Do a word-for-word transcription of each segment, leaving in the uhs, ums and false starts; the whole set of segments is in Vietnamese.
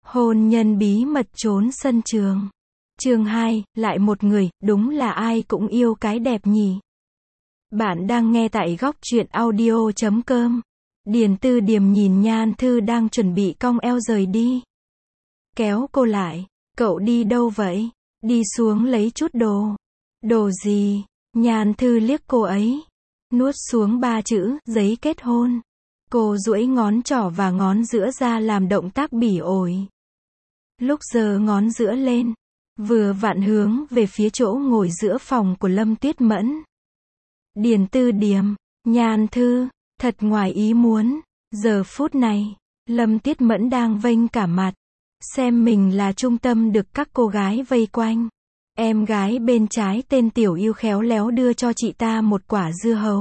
Hôn nhân bí mật trốn sân trường. Chương hai, lại một người, đúng là ai cũng yêu cái đẹp nhỉ. Bạn đang nghe tại góc truyện audio chấm com. Điền Tư Điềm nhìn Nhan Thư đang chuẩn bị cong eo rời đi. Kéo cô lại, cậu đi đâu vậy? Đi xuống lấy chút đồ. Đồ gì? Nhan Thư liếc cô ấy. Nuốt xuống ba chữ, giấy kết hôn. Cô duỗi ngón trỏ và ngón giữa ra làm động tác bỉ ổi. Lúc giơ ngón giữa lên, vừa vặn hướng về phía chỗ ngồi giữa phòng của Lâm Tuyết Mẫn. Điền Tư Điềm, Nhan Thư, thật ngoài ý muốn. Giờ phút này, Lâm Tuyết Mẫn đang vênh cả mặt, xem mình là trung tâm được các cô gái vây quanh. Em gái bên trái tên Tiểu Yêu khéo léo đưa cho chị ta một quả dưa hấu.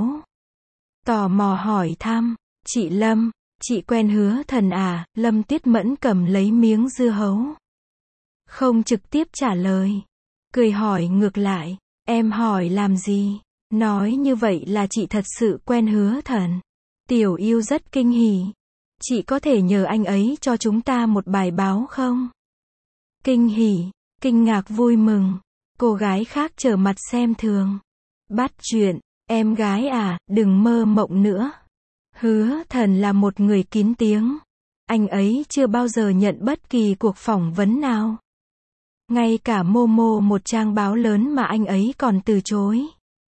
Tò mò hỏi thăm, chị Lâm, chị quen Hứa Thần à? Lâm Tuyết Mẫn cầm lấy miếng dưa hấu, không trực tiếp trả lời, cười hỏi ngược lại, em hỏi làm gì? Nói như vậy là chị thật sự quen Hứa Thần. Tiểu Yêu rất kinh hỉ. Chị có thể nhờ anh ấy cho chúng ta một bài báo không? Kinh hỉ, kinh ngạc vui mừng. Cô gái khác trở mặt xem thường. Bắt chuyện, em gái à, đừng mơ mộng nữa. Hứa Thần là một người kín tiếng. Anh ấy chưa bao giờ nhận bất kỳ cuộc phỏng vấn nào. Ngay cả Momo, một trang báo lớn mà anh ấy còn từ chối.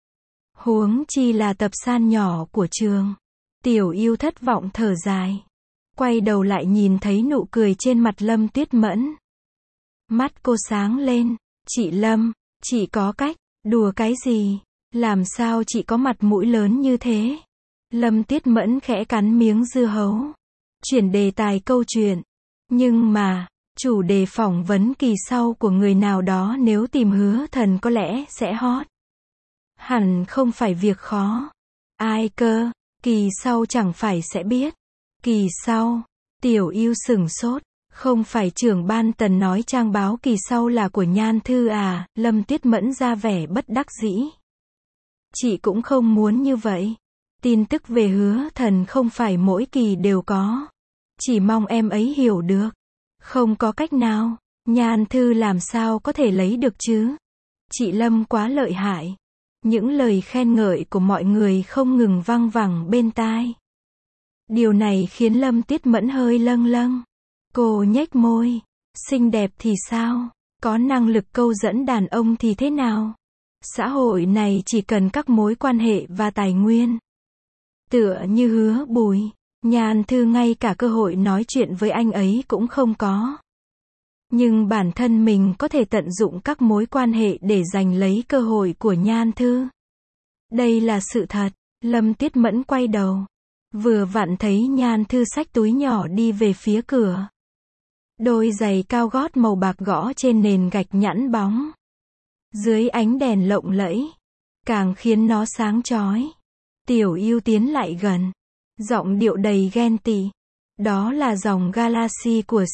Huống chi là tập san nhỏ của trường. Tiểu Yêu thất vọng thở dài. Quay đầu lại nhìn thấy nụ cười trên mặt Lâm Tuyết Mẫn. Mắt cô sáng lên. Chị Lâm, chị có cách. Đùa cái gì? Làm sao chị có mặt mũi lớn như thế? Lâm Tuyết Mẫn khẽ cắn miếng dưa hấu. Chuyển đề tài câu chuyện. Nhưng mà, chủ đề phỏng vấn kỳ sau của người nào đó nếu tìm Hứa Thần có lẽ sẽ hot. Hẳn không phải việc khó. Ai cơ? Kỳ sau chẳng phải sẽ biết. Kỳ sau? Tiểu Yêu sửng sốt. Không phải trưởng ban Tần nói trang báo kỳ sau là của Nhan Thư à? Lâm Tuyết Mẫn ra vẻ bất đắc dĩ. Chị cũng không muốn như vậy. Tin tức về Hứa Thần không phải mỗi kỳ đều có. Chỉ mong em ấy hiểu được. Không có cách nào. Nhan Thư làm sao có thể lấy được chứ? Chị Lâm quá lợi hại. Những lời khen ngợi của mọi người không ngừng văng vẳng bên tai. Điều này khiến Lâm Tuyết Mẫn hơi lâng lâng. Cô nhếch môi. Xinh đẹp thì sao? Có năng lực câu dẫn đàn ông thì thế nào? Xã hội này chỉ cần các mối quan hệ và tài nguyên. Tựa như Hứa Bùi, Nhan Thư ngay cả cơ hội nói chuyện với anh ấy cũng không có. Nhưng bản thân mình có thể tận dụng các mối quan hệ để giành lấy cơ hội của Nhan Thư. Đây là sự thật. Lâm Tuyết Mẫn quay đầu. Vừa vặn thấy Nhan Thư xách túi nhỏ đi về phía cửa. Đôi giày cao gót màu bạc gõ trên nền gạch nhẵn bóng. Dưới ánh đèn lộng lẫy, càng khiến nó sáng chói. Tiểu Yêu tiến lại gần. Giọng điệu đầy ghen tị. Đó là dòng Galaxy của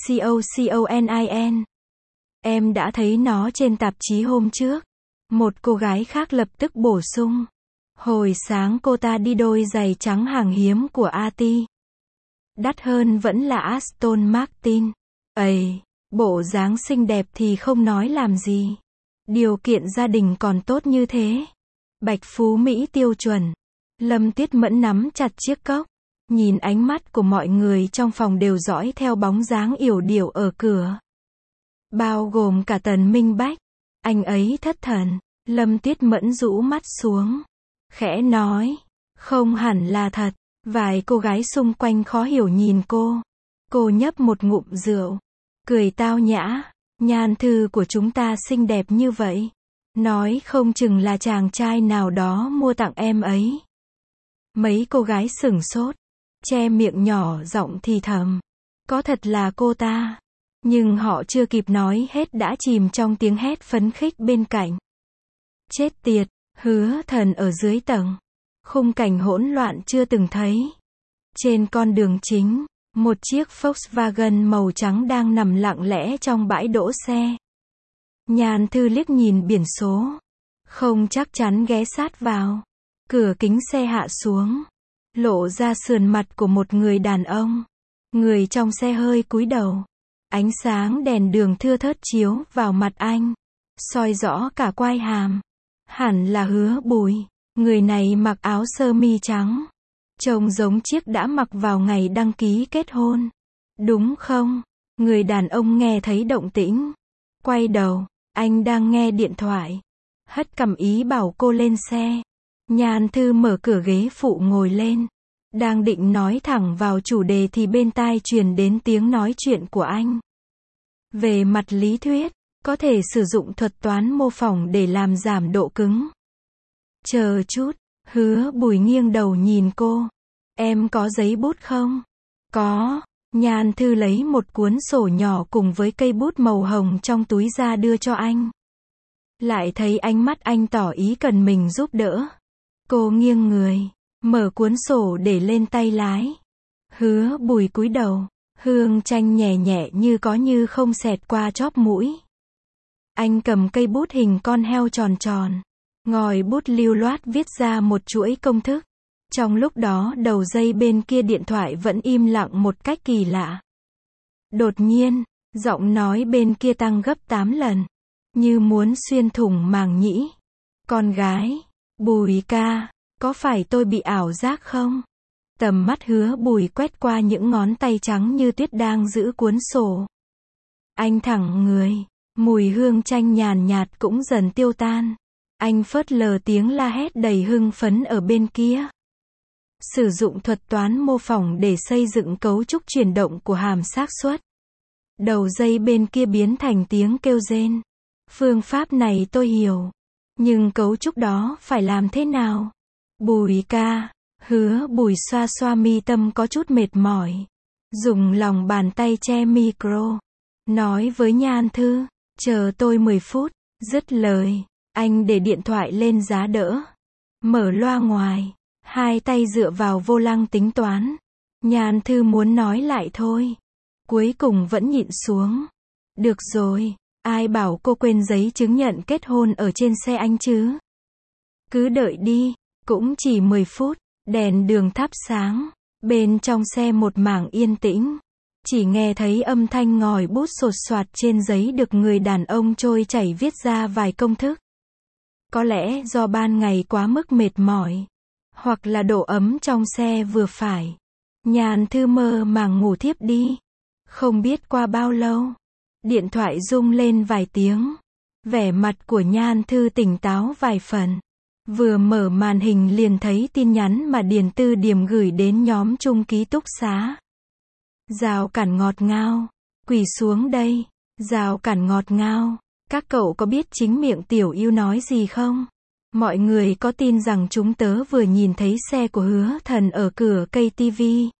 COCONIN. Em đã thấy nó trên tạp chí hôm trước. Một cô gái khác lập tức bổ sung. Hồi sáng cô ta đi đôi giày trắng hàng hiếm của a tê i. Đắt hơn vẫn là Aston Martin. Ây, bộ dáng xinh đẹp thì không nói làm gì. Điều kiện gia đình còn tốt như thế. Bạch phú Mỹ tiêu chuẩn. Lâm Tuyết Mẫn nắm chặt chiếc cốc. Nhìn ánh mắt của mọi người trong phòng đều dõi theo bóng dáng yểu điệu ở cửa. Bao gồm cả Tần Minh Bách. Anh ấy thất thần. Lâm Tuyết Mẫn rũ mắt xuống. Khẽ nói. Không hẳn là thật. Vài cô gái xung quanh khó hiểu nhìn cô. Cô nhấp một ngụm rượu. Cười tao nhã. Nhan Thư của chúng ta xinh đẹp như vậy. Nói không chừng là chàng trai nào đó mua tặng em ấy. Mấy cô gái sửng sốt. Che miệng nhỏ giọng thì thầm. Có thật là cô ta. Nhưng họ chưa kịp nói hết đã chìm trong tiếng hét phấn khích bên cạnh. Chết tiệt, Hứa Thần ở dưới tầng. Khung cảnh hỗn loạn chưa từng thấy. Trên con đường chính, một chiếc Volkswagen màu trắng đang nằm lặng lẽ trong bãi đỗ xe. Nhan Thư liếc nhìn biển số. Không chắc chắn ghé sát vào. Cửa kính xe hạ xuống. Lộ ra sườn mặt của một người đàn ông. Người trong xe hơi cúi đầu. Ánh sáng đèn đường thưa thớt chiếu vào mặt anh, soi rõ cả quai hàm. Hẳn là Hứa Bùi, người này mặc áo sơ mi trắng, trông giống chiếc đã mặc vào ngày đăng ký kết hôn. Đúng không? Người đàn ông nghe thấy động tĩnh, quay đầu, anh đang nghe điện thoại, hất cằm ý bảo cô lên xe. Nhan Thư mở cửa ghế phụ ngồi lên, đang định nói thẳng vào chủ đề thì bên tai truyền đến tiếng nói chuyện của anh. Về mặt lý thuyết, có thể sử dụng thuật toán mô phỏng để làm giảm độ cứng. Chờ chút, Hứa Bùi nghiêng đầu nhìn cô. Em có giấy bút không? Có. Nhan Thư lấy một cuốn sổ nhỏ cùng với cây bút màu hồng trong túi ra đưa cho anh. Lại thấy ánh mắt anh tỏ ý cần mình giúp đỡ. Cô nghiêng người, mở cuốn sổ để lên tay lái. Hứa Bùi cúi đầu, hương chanh nhẹ nhẹ như có như không xẹt qua chóp mũi. Anh cầm cây bút hình con heo tròn tròn, ngòi bút lưu loát viết ra một chuỗi công thức. Trong lúc đó đầu dây bên kia điện thoại vẫn im lặng một cách kỳ lạ. Đột nhiên, giọng nói bên kia tăng gấp tám lần, như muốn xuyên thủng màng nhĩ. Con gái, Bùi ca, có phải tôi bị ảo giác không? Tầm mắt Hứa Bùi quét qua những ngón tay trắng như tuyết đang giữ cuốn sổ. Anh thẳng người, mùi hương chanh nhàn nhạt cũng dần tiêu tan. Anh phớt lờ tiếng la hét đầy hưng phấn ở bên kia. Sử dụng thuật toán mô phỏng để xây dựng cấu trúc chuyển động của hàm xác suất. Đầu dây bên kia biến thành tiếng kêu rên. Phương pháp này tôi hiểu. Nhưng cấu trúc đó phải làm thế nào? Bùi ca, Hứa Bùi xoa xoa mi tâm có chút mệt mỏi. Dùng lòng bàn tay che micro. Nói với Nhan Thư, chờ tôi mười phút. Dứt lời, anh để điện thoại lên giá đỡ. Mở loa ngoài. Hai tay dựa vào vô lăng tính toán. Nhan Thư muốn nói lại thôi. Cuối cùng vẫn nhịn xuống. Được rồi, ai bảo cô quên giấy chứng nhận kết hôn ở trên xe anh chứ? Cứ đợi đi, cũng chỉ mười phút, đèn đường thắp sáng. Bên trong xe một mảng yên tĩnh. Chỉ nghe thấy âm thanh ngòi bút sột soạt trên giấy được người đàn ông trôi chảy viết ra vài công thức. Có lẽ do ban ngày quá mức mệt mỏi. Hoặc là độ ấm trong xe vừa phải. Nhan Thư mơ màng ngủ thiếp đi. Không biết qua bao lâu, điện thoại rung lên vài tiếng. Vẻ mặt của Nhan Thư tỉnh táo vài phần. Vừa mở màn hình liền thấy tin nhắn mà Điền Tư Điềm gửi đến nhóm chung ký túc xá. Rào cản ngọt ngào, quỳ xuống đây. Rào cản ngọt ngào, các cậu có biết chính miệng tiểu yêu nói gì không? Mọi người có tin rằng chúng tớ vừa nhìn thấy xe của Hứa Thần ở cửa cây tivi.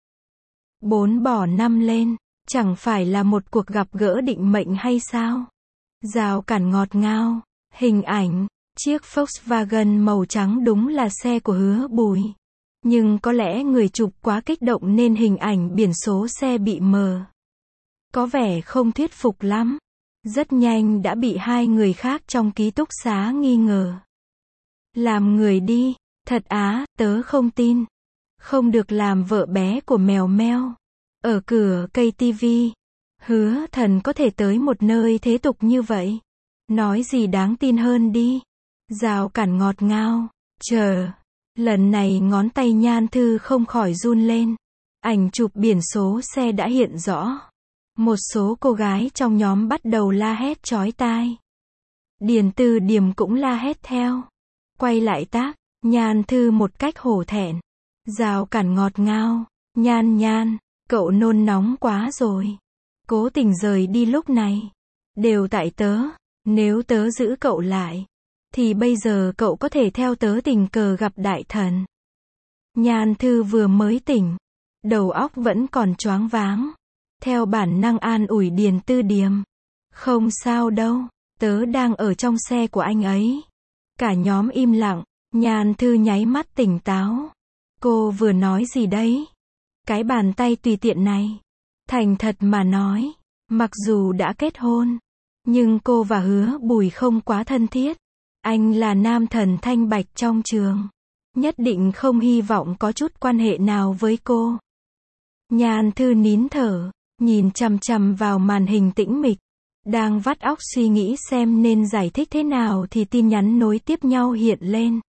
Bốn bỏ năm lên, chẳng phải là một cuộc gặp gỡ định mệnh hay sao? Rào cản ngọt ngào, hình ảnh, chiếc Volkswagen màu trắng đúng là xe của Hứa Bùi. Nhưng có lẽ người chụp quá kích động nên hình ảnh biển số xe bị mờ. Có vẻ không thuyết phục lắm. Rất nhanh đã bị hai người khác trong ký túc xá nghi ngờ. Làm người đi, thật á, tớ không tin. Không được làm vợ bé của mèo meo. Ở cửa cây tivi, Hứa Thần có thể tới một nơi thế tục như vậy. Nói gì đáng tin hơn đi. Rào cản ngọt ngào, chờ. Lần này ngón tay Nhan Thư không khỏi run lên. Ảnh chụp biển số xe đã hiện rõ. Một số cô gái trong nhóm bắt đầu la hét chói tai. Điền Tư Điềm cũng la hét theo. Quay lại tác, Nhan Thư một cách hổ thẹn. Rào cản ngọt ngào, Nhan Nhan, cậu nôn nóng quá rồi. Cố tình rời đi lúc này. Đều tại tớ, nếu tớ giữ cậu lại, thì bây giờ cậu có thể theo tớ tình cờ gặp đại thần. Nhan Thư vừa mới tỉnh, đầu óc vẫn còn choáng váng. Theo bản năng an ủi Điền Tư Điềm. Không sao đâu, tớ đang ở trong xe của anh ấy. Cả nhóm im lặng, Nhan Thư nháy mắt tỉnh táo. Cô vừa nói gì đấy? Cái bàn tay tùy tiện này. Thành thật mà nói, mặc dù đã kết hôn, nhưng cô và Hứa Bùi không quá thân thiết. Anh là nam thần thanh bạch trong trường. Nhất định không hy vọng có chút quan hệ nào với cô. Nhan Thư nín thở, nhìn chằm chằm vào màn hình tĩnh mịch. Đang vắt óc suy nghĩ xem nên giải thích thế nào thì tin nhắn nối tiếp nhau hiện lên.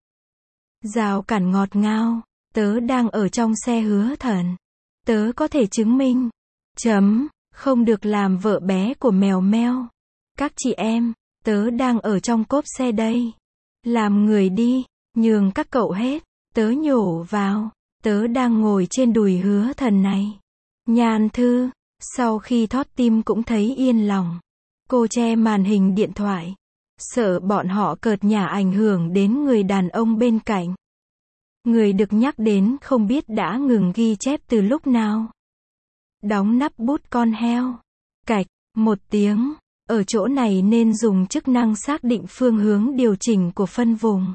Rào cản ngọt ngào. Tớ đang ở trong xe Hứa Thần. Tớ có thể chứng minh. Chấm. Không được làm vợ bé của mèo meo. Các chị em. Tớ đang ở trong cốp xe đây. Làm người đi. Nhường các cậu hết. Tớ nhổ vào. Tớ đang ngồi trên đùi Hứa Thần này. Nhan Thư. Sau khi thót tim cũng thấy yên lòng. Cô che màn hình điện thoại. Sợ bọn họ cợt nhả ảnh hưởng đến người đàn ông bên cạnh. Người được nhắc đến không biết đã ngừng ghi chép từ lúc nào. Đóng nắp bút con heo. Cạch, một tiếng. Ở chỗ này nên dùng chức năng xác định phương hướng điều chỉnh của phân vùng.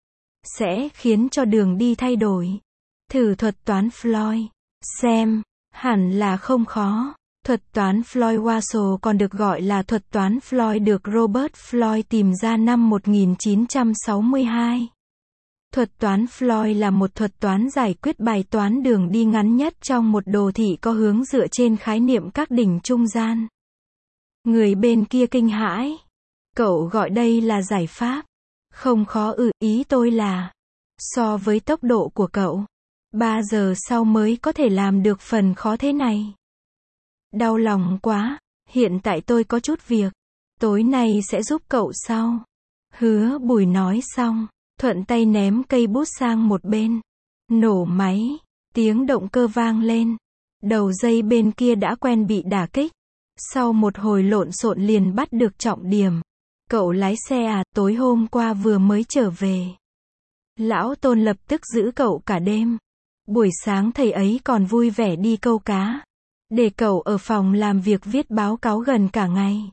Sẽ khiến cho đường đi thay đổi. Thử thuật toán Floyd. Xem. Hẳn là không khó. Thuật toán Floyd-Warshall còn được gọi là thuật toán Floyd được Robert Floyd tìm ra năm một nghìn chín trăm sáu mươi hai. Thuật toán Floyd là một thuật toán giải quyết bài toán đường đi ngắn nhất trong một đồ thị có hướng dựa trên khái niệm các đỉnh trung gian. Người bên kia kinh hãi. Cậu gọi đây là giải pháp. Không khó ư, ý tôi là so với tốc độ của cậu, ba giờ sau mới có thể làm được phần khó thế này. Đau lòng quá, hiện tại tôi có chút việc. Tối nay sẽ giúp cậu sau. Hứa Bùi nói xong, thuận tay ném cây bút sang một bên. Nổ máy, tiếng động cơ vang lên. Đầu dây bên kia đã quen bị đả kích. Sau một hồi lộn xộn liền bắt được trọng điểm. Cậu lái xe à, tối hôm qua vừa mới trở về. Lão Tôn lập tức giữ cậu cả đêm. Buổi sáng thầy ấy còn vui vẻ đi câu cá. Để cậu ở phòng làm việc viết báo cáo gần cả ngày.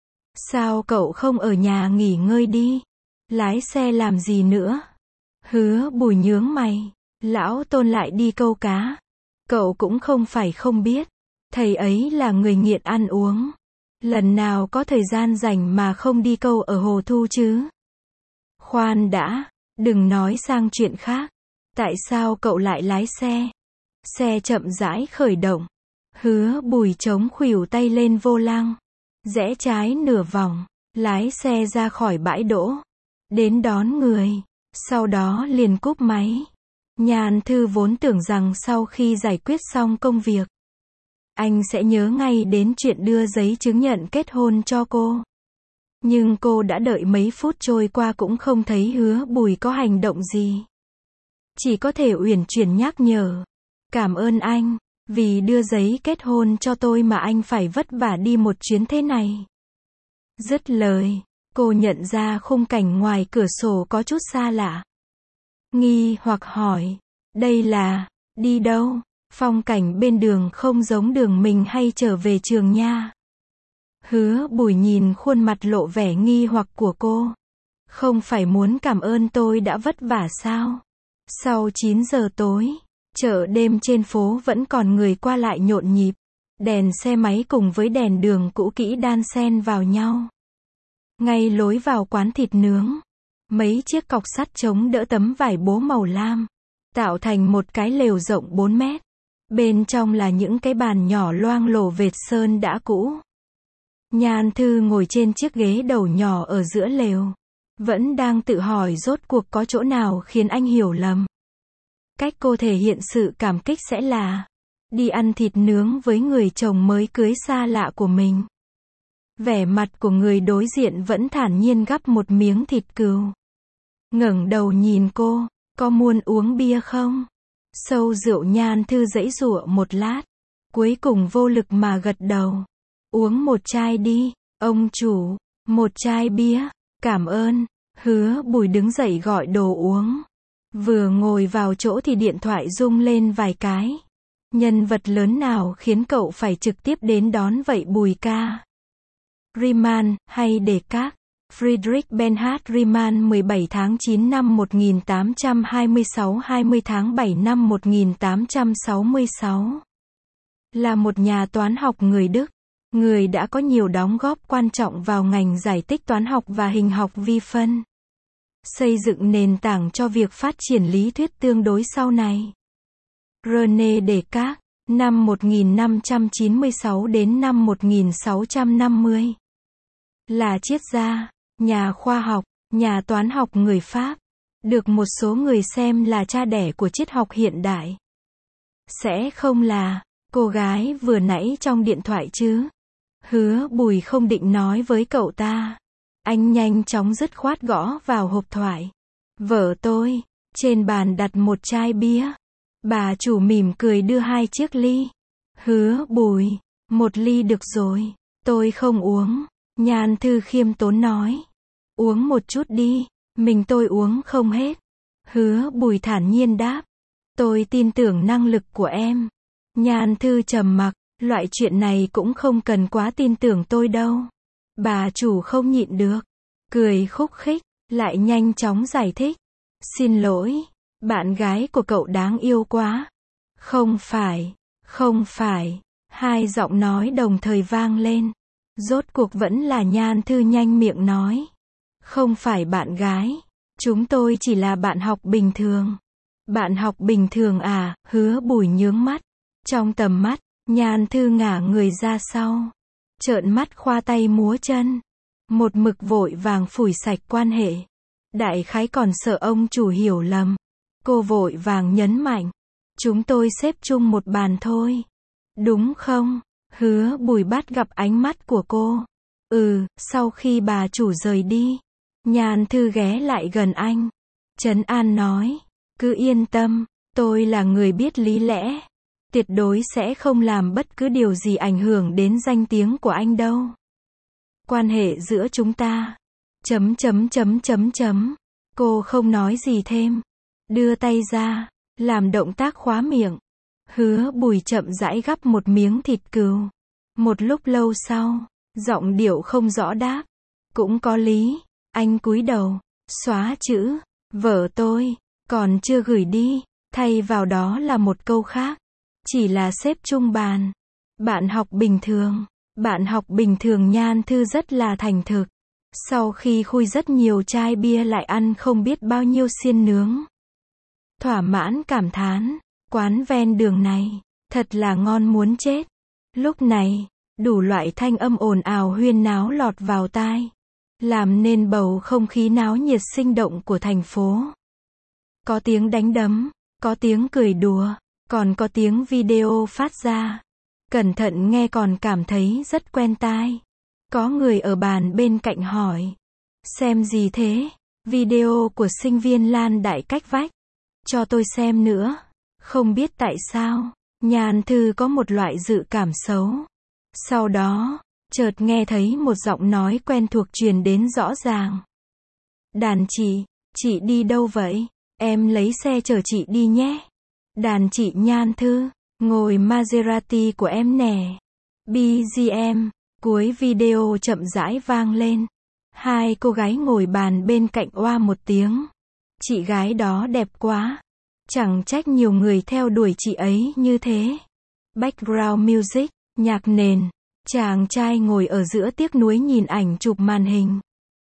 Sao cậu không ở nhà nghỉ ngơi đi? Lái xe làm gì nữa? Hứa Bùi nhướng mày. Lão Tôn lại đi câu cá. Cậu cũng không phải không biết. Thầy ấy là người nghiện ăn uống. Lần nào có thời gian rảnh mà không đi câu ở hồ thu chứ? Khoan đã, đừng nói sang chuyện khác. Tại sao cậu lại lái xe? Xe chậm rãi khởi động. Hứa Bùi chống khuỷu tay lên vô lăng. Rẽ trái nửa vòng. Lái xe ra khỏi bãi đỗ. Đến đón người. Sau đó liền cúp máy. Nhan Thư vốn tưởng rằng sau khi giải quyết xong công việc, anh sẽ nhớ ngay đến chuyện đưa giấy chứng nhận kết hôn cho cô. Nhưng cô đã đợi mấy phút trôi qua cũng không thấy Hứa Bùi có hành động gì. Chỉ có thể uyển chuyển nhắc nhở. Cảm ơn anh, vì đưa giấy kết hôn cho tôi mà anh phải vất vả đi một chuyến thế này. Dứt lời, cô nhận ra khung cảnh ngoài cửa sổ có chút xa lạ. Nghi hoặc hỏi, đây là, đi đâu? Phong cảnh bên đường không giống đường mình hay trở về trường nha. Hứa Bùi nhìn khuôn mặt lộ vẻ nghi hoặc của cô. Không phải muốn cảm ơn tôi đã vất vả sao? Sau chín giờ tối, chợ đêm trên phố vẫn còn người qua lại nhộn nhịp. Đèn xe máy cùng với đèn đường cũ kỹ đan xen vào nhau. Ngay lối vào quán thịt nướng, mấy chiếc cọc sắt chống đỡ tấm vải bố màu lam, tạo thành một cái lều rộng bốn mét. Bên trong là những cái bàn nhỏ loang lổ vệt sơn đã cũ. Nhan Thư ngồi trên chiếc ghế đầu nhỏ ở giữa lều. Vẫn đang tự hỏi rốt cuộc có chỗ nào khiến anh hiểu lầm. Cách cô thể hiện sự cảm kích sẽ là đi ăn thịt nướng với người chồng mới cưới xa lạ của mình. Vẻ mặt của người đối diện vẫn thản nhiên gắp một miếng thịt cừu. Ngẩng đầu nhìn cô, có muốn uống bia không? Sâu rượu. Nhan Thư giãy giụa một lát, cuối cùng vô lực mà gật đầu. Uống một chai đi, ông chủ. Một chai bia, cảm ơn. Hứa Bùi đứng dậy gọi đồ uống. Vừa ngồi vào chỗ thì điện thoại rung lên vài cái. Nhân vật lớn nào khiến cậu phải trực tiếp đến đón vậy Bùi ca? Riemann, hay Descartes? Friedrich Bernhard Riemann mười bảy tháng chín năm một nghìn tám trăm hai mươi sáu hai mươi tháng bảy năm một nghìn tám trăm sáu mươi sáu. Là một nhà toán học người Đức. Người đã có nhiều đóng góp quan trọng vào ngành giải tích toán học và hình học vi phân. Xây dựng nền tảng cho việc phát triển lý thuyết tương đối sau này. René Descartes, năm một nghìn năm trăm chín mươi sáu đến năm một nghìn sáu trăm năm mươi. Là triết gia, nhà khoa học, nhà toán học người Pháp, được một số người xem là cha đẻ của triết học hiện đại. Sẽ không là cô gái vừa nãy trong điện thoại chứ? Hứa Bùi không định nói với cậu ta. Anh nhanh chóng dứt khoát gõ vào hộp thoại. Vợ tôi. Trên bàn đặt một chai bia. Bà chủ mỉm cười đưa hai chiếc ly. Hứa Bùi, một ly được rồi. Tôi không uống. Nhan Thư khiêm tốn nói. Uống một chút đi, mình tôi uống không hết. Hứa Bùi thản nhiên đáp. Tôi tin tưởng năng lực của em. Nhan Thư trầm mặc, loại chuyện này cũng không cần quá tin tưởng tôi đâu. Bà chủ không nhịn được, cười khúc khích, lại nhanh chóng giải thích. Xin lỗi, bạn gái của cậu đáng yêu quá. Không phải, không phải, hai giọng nói đồng thời vang lên. Rốt cuộc vẫn là Nhan Thư nhanh miệng nói. Không phải bạn gái, chúng tôi chỉ là bạn học bình thường. Bạn học bình thường à? Hứa Bùi nhướng mắt. Trong tầm mắt, Nhan Thư ngả người ra sau, trợn mắt khoa tay múa chân, một mực vội vàng phủi sạch quan hệ. Đại khái còn sợ ông chủ hiểu lầm. Cô vội vàng nhấn mạnh. Chúng tôi xếp chung một bàn thôi. Đúng không? Hứa Bùi bắt gặp ánh mắt của cô. Ừ, sau khi bà chủ rời đi, Nhan Thư ghé lại gần anh, trấn an nói. Cứ yên tâm, tôi là người biết lý lẽ. Tuyệt đối sẽ không làm bất cứ điều gì ảnh hưởng đến danh tiếng của anh đâu. Quan hệ giữa chúng ta. Chấm chấm chấm chấm chấm. Cô không nói gì thêm. Đưa tay ra, làm động tác khóa miệng. Hứa Bùi chậm rãi gắp một miếng thịt cừu. Một lúc lâu sau, giọng điệu không rõ đáp. Cũng có lý. Anh cúi đầu, xóa chữ. Vợ tôi, còn chưa gửi đi. Thay vào đó là một câu khác. Chỉ là xếp chung bàn. Bạn học bình thường. Bạn học bình thường. Nhan Thư rất là thành thực. Sau khi khui rất nhiều chai bia lại ăn không biết bao nhiêu xiên nướng. Thỏa mãn cảm thán. Quán ven đường này, thật là ngon muốn chết. Lúc này, đủ loại thanh âm ồn ào huyên náo lọt vào tai. Làm nên bầu không khí náo nhiệt sinh động của thành phố. Có tiếng đánh đấm, có tiếng cười đùa, còn có tiếng video phát ra. Cẩn thận nghe còn cảm thấy rất quen tai. Có người ở bàn bên cạnh hỏi. Xem gì thế? Video của sinh viên Lan Đại cách vách. Cho tôi xem nữa. Không biết tại sao, Nhan Thư có một loại dự cảm xấu. Sau đó, chợt nghe thấy một giọng nói quen thuộc truyền đến rõ ràng. Đàn chị, chị đi đâu vậy? Em lấy xe chở chị đi nhé. Đàn chị Nhan Thư, ngồi Maserati của em nè. bê giê em, cuối video chậm rãi vang lên. Hai cô gái ngồi bàn bên cạnh oa một tiếng. Chị gái đó đẹp quá. Chẳng trách nhiều người theo đuổi chị ấy như thế. Background music, nhạc nền. Chàng trai ngồi ở giữa tiếc nuối nhìn ảnh chụp màn hình.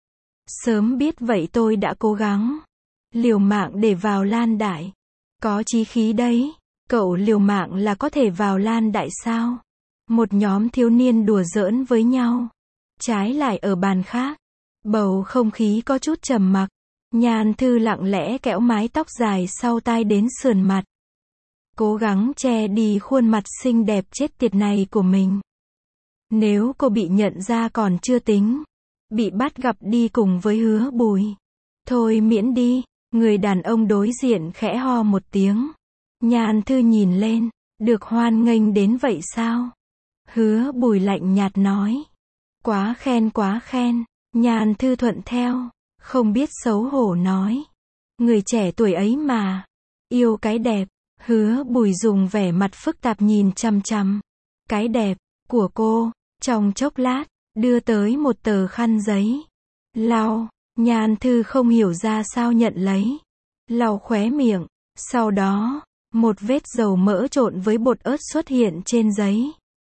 Sớm biết vậy tôi đã cố gắng. Liều mạng để vào Lan Đại. Có chí khí đấy. Cậu liều mạng là có thể vào Lan Đại sao? Một nhóm thiếu niên đùa giỡn với nhau. Trái lại ở bàn khác, bầu không khí có chút trầm mặc. Nhan Thư lặng lẽ kéo mái tóc dài sau tai đến sườn mặt. Cố gắng che đi khuôn mặt xinh đẹp chết tiệt này của mình. Nếu cô bị nhận ra còn chưa tính. Bị bắt gặp đi cùng với Hứa Bùi. Thôi miễn đi. Người đàn ông đối diện khẽ ho một tiếng. Nhan Thư nhìn lên. Được hoan nghênh đến vậy sao? Hứa Bùi lạnh nhạt nói. Quá khen quá khen. Nhan Thư thuận theo. Không biết xấu hổ nói. Người trẻ tuổi ấy mà. Yêu cái đẹp. Hứa Bùi dùng vẻ mặt phức tạp nhìn chằm chằm. Cái đẹp của cô. Trong chốc lát, đưa tới một tờ khăn giấy. Lau. Nhan Thư không hiểu ra sao nhận lấy. Lau khóe miệng. Sau đó, một vết dầu mỡ trộn với bột ớt xuất hiện trên giấy.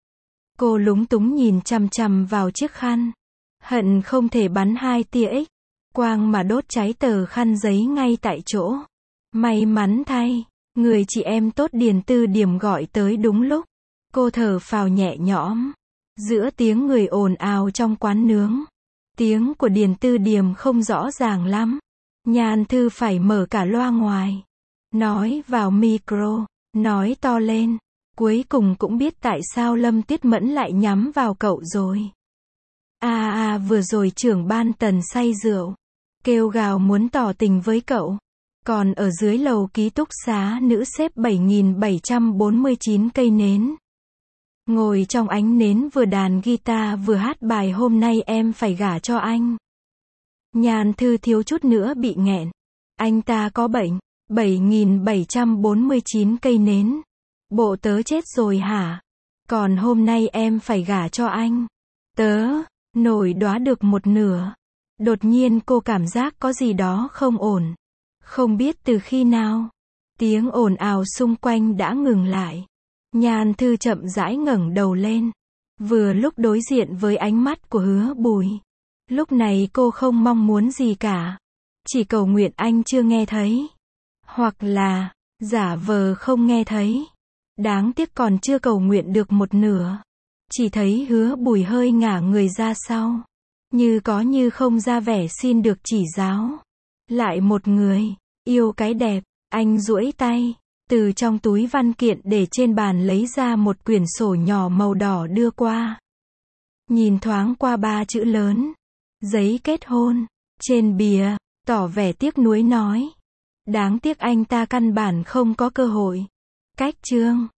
Cô lúng túng nhìn chằm chằm vào chiếc khăn. Hận không thể bắn hai tia X quang mà đốt cháy tờ khăn giấy ngay tại chỗ. May mắn thay, Người chị em tốt Điền Tư Điểm gọi tới đúng lúc. Cô thở phào nhẹ nhõm. Giữa tiếng người ồn ào trong quán nướng, tiếng của Điền Tư Điểm không rõ ràng lắm. Nhan Thư phải mở cả loa ngoài, nói vào micro, nói to lên. Cuối cùng cũng biết tại sao Lâm Tuyết Mẫn lại nhắm vào cậu rồi. À à vừa rồi trưởng ban Tần say rượu, kêu gào muốn tỏ tình với cậu. Còn ở dưới lầu ký túc xá nữ xếp bảy nghìn bảy trăm bốn mươi chín cây nến. Ngồi trong ánh nến vừa đàn guitar vừa hát bài hôm nay em phải gả cho anh. Nhan Thư thiếu chút nữa bị nghẹn. Anh ta có bệnh. bảy nghìn bảy trăm bốn mươi chín cây nến. Bộ tớ chết rồi hả? Còn hôm nay em phải gả cho anh. Tớ, nổi đoá được một nửa. Đột nhiên cô cảm giác có gì đó không ổn. Không biết từ khi nào, tiếng ồn ào xung quanh đã ngừng lại. Nhan Thư chậm rãi ngẩng đầu lên. Vừa lúc đối diện với ánh mắt của Hứa Bùi. Lúc này cô không mong muốn gì cả. Chỉ cầu nguyện anh chưa nghe thấy. Hoặc là, giả vờ không nghe thấy. Đáng tiếc còn chưa cầu nguyện được một nửa. Chỉ thấy Hứa Bùi hơi ngả người ra sau. Như có như không ra vẻ xin được chỉ giáo. Lại một người, yêu cái đẹp, anh duỗi tay. Từ trong túi văn kiện để trên bàn lấy ra một quyển sổ nhỏ màu đỏ đưa qua. Nhìn thoáng qua ba chữ lớn. Giấy kết hôn. Trên bìa, tỏ vẻ tiếc nuối nói. Đáng tiếc anh ta căn bản không có cơ hội. Cách chương.